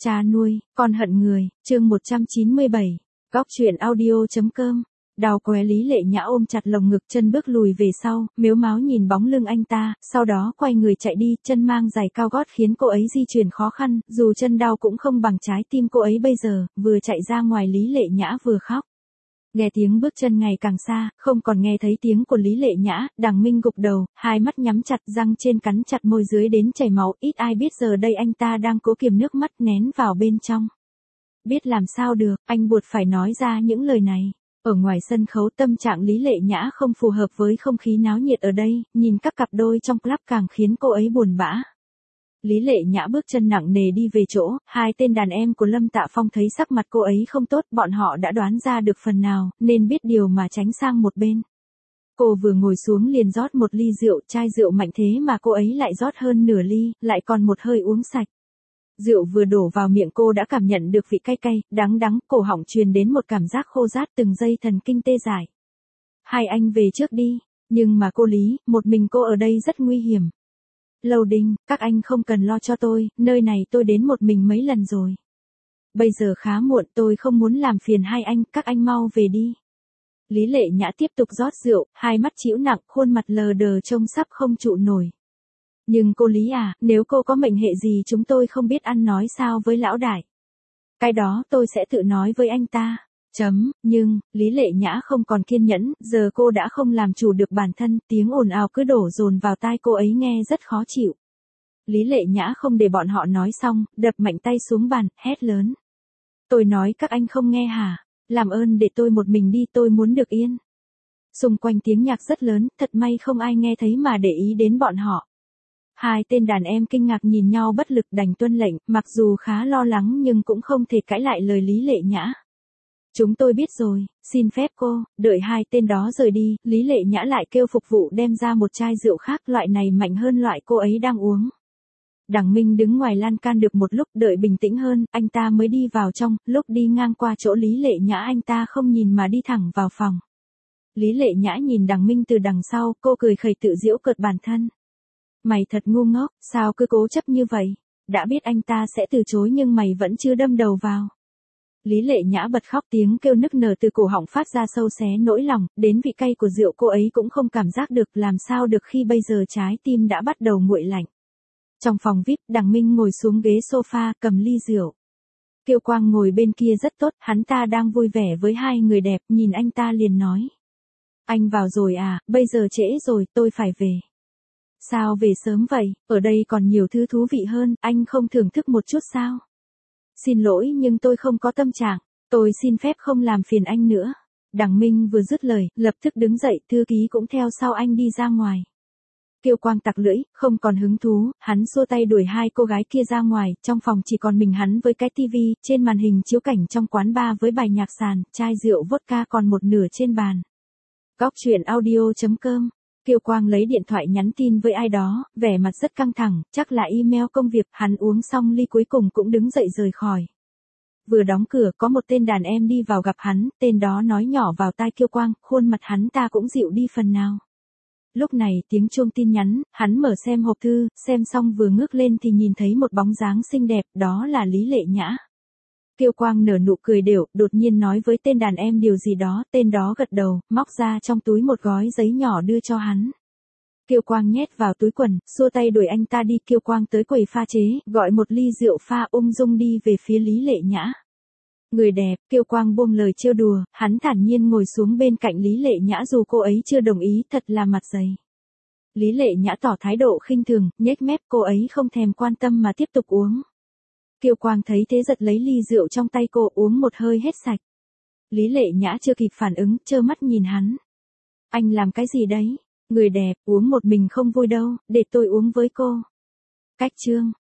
Cha nuôi, con hận người, chương 197, góc truyện audio.com. Đào què Lý Lệ Nhã ôm chặt lồng ngực, chân bước lùi về sau, mếu máo nhìn bóng lưng anh ta, sau đó quay người chạy đi, chân mang giày cao gót khiến cô ấy di chuyển khó khăn, dù chân đau cũng không bằng trái tim cô ấy bây giờ, vừa chạy ra ngoài Lý Lệ Nhã vừa khóc. Nghe tiếng bước chân ngày càng xa, không còn nghe thấy tiếng của Lý Lệ Nhã, Đằng Minh gục đầu, hai mắt nhắm chặt, răng trên cắn chặt môi dưới đến chảy máu, ít ai biết giờ đây anh ta đang cố kiềm nước mắt nén vào bên trong. Biết làm sao được, anh buộc phải nói ra những lời này. Ở ngoài sân khấu tâm trạng Lý Lệ Nhã không phù hợp với không khí náo nhiệt ở đây, nhìn các cặp đôi trong club càng khiến cô ấy buồn bã. Lý Lệ Nhã bước chân nặng nề đi về chỗ, hai tên đàn em của Lâm Tạ Phong thấy sắc mặt cô ấy không tốt, bọn họ đã đoán ra được phần nào, nên biết điều mà tránh sang một bên. Cô vừa ngồi xuống liền rót một ly rượu, chai rượu mạnh thế mà cô ấy lại rót hơn nửa ly, lại còn một hơi uống sạch. Rượu vừa đổ vào miệng cô đã cảm nhận được vị cay cay, đắng đắng, cổ họng truyền đến một cảm giác khô rát, từng dây thần kinh tê dại. Hai anh về trước đi, nhưng mà cô Lý, một mình cô ở đây rất nguy hiểm. Lâu Đinh, các anh không cần lo cho tôi, nơi này tôi đến một mình mấy lần rồi. Bây giờ khá muộn, tôi không muốn làm phiền hai anh, các anh mau về đi. Lý Lệ Nhã tiếp tục rót rượu, hai mắt trĩu nặng, khuôn mặt lờ đờ trông sắp không trụ nổi. Nhưng cô Lý à, nếu cô có mệnh hệ gì chúng tôi không biết ăn nói sao với lão đại. Cái đó tôi sẽ tự nói với anh ta. Nhưng, Lý Lệ Nhã không còn kiên nhẫn, giờ cô đã không làm chủ được bản thân, tiếng ồn ào cứ đổ dồn vào tai cô ấy nghe rất khó chịu. Lý Lệ Nhã không để bọn họ nói xong, đập mạnh tay xuống bàn, hét lớn. Tôi nói các anh không nghe hả? Làm ơn để tôi một mình đi, tôi muốn được yên. Xung quanh tiếng nhạc rất lớn, thật may không ai nghe thấy mà để ý đến bọn họ. Hai tên đàn em kinh ngạc nhìn nhau bất lực đành tuân lệnh, mặc dù khá lo lắng nhưng cũng không thể cãi lại lời Lý Lệ Nhã. Chúng tôi biết rồi, xin phép cô, đợi hai tên đó rời đi, Lý Lệ Nhã lại kêu phục vụ đem ra một chai rượu khác, loại này mạnh hơn loại cô ấy đang uống. Đằng Minh đứng ngoài lan can được một lúc, đợi bình tĩnh hơn, anh ta mới đi vào trong, lúc đi ngang qua chỗ Lý Lệ Nhã anh ta không nhìn mà đi thẳng vào phòng. Lý Lệ Nhã nhìn Đằng Minh từ đằng sau, cô cười khẩy tự giễu cợt bản thân. Mày thật ngu ngốc, sao cứ cố chấp như vậy? Đã biết anh ta sẽ từ chối nhưng mày vẫn chưa đâm đầu vào. Lý Lệ Nhã bật khóc, tiếng kêu nức nở từ cổ họng phát ra sâu xé nỗi lòng, đến vị cay của rượu cô ấy cũng không cảm giác được, làm sao được khi bây giờ trái tim đã bắt đầu nguội lạnh. Trong phòng VIP, Đằng Minh ngồi xuống ghế sofa, cầm ly rượu. Kiều Quang ngồi bên kia rất tốt, hắn ta đang vui vẻ với hai người đẹp, nhìn anh ta liền nói. Anh vào rồi à, bây giờ trễ rồi, tôi phải về. Sao về sớm vậy, ở đây còn nhiều thứ thú vị hơn, anh không thưởng thức một chút sao? Xin lỗi nhưng tôi không có tâm trạng, tôi xin phép không làm phiền anh nữa. Đằng Minh vừa dứt lời, lập tức đứng dậy, thư ký cũng theo sau anh đi ra ngoài. Kiều Quang tặc lưỡi, không còn hứng thú, hắn xua tay đuổi hai cô gái kia ra ngoài, trong phòng chỉ còn mình hắn với cái tivi, trên màn hình chiếu cảnh trong quán bar với bài nhạc sàn, chai rượu vodka còn một nửa trên bàn. Góc truyện audio.com. Kiều Quang lấy điện thoại nhắn tin với ai đó, vẻ mặt rất căng thẳng, chắc là email công việc, hắn uống xong ly cuối cùng cũng đứng dậy rời khỏi. Vừa đóng cửa có một tên đàn em đi vào gặp hắn, tên đó nói nhỏ vào tai Kiều Quang, khuôn mặt hắn ta cũng dịu đi phần nào. Lúc này tiếng chuông tin nhắn, hắn mở xem hộp thư, xem xong vừa ngước lên thì nhìn thấy một bóng dáng xinh đẹp, đó là Lý Lệ Nhã. Kiều Quang nở nụ cười đều, đột nhiên nói với tên đàn em điều gì đó, tên đó gật đầu, móc ra trong túi một gói giấy nhỏ đưa cho hắn. Kiều Quang nhét vào túi quần, xua tay đuổi anh ta đi. Kiều Quang tới quầy pha chế, gọi một ly rượu pha, ung dung đi về phía Lý Lệ Nhã. Người đẹp, Kiều Quang buông lời trêu đùa, hắn thản nhiên ngồi xuống bên cạnh Lý Lệ Nhã dù cô ấy chưa đồng ý, thật là mặt dày. Lý Lệ Nhã tỏ thái độ khinh thường, nhếch mép, cô ấy không thèm quan tâm mà tiếp tục uống. Kiều Quang thấy thế giật lấy ly rượu trong tay cô, uống một hơi hết sạch. Lý Lệ Nhã chưa kịp phản ứng, trơ mắt nhìn hắn. Anh làm cái gì đấy? Người đẹp, uống một mình không vui đâu, để tôi uống với cô. Cách chương.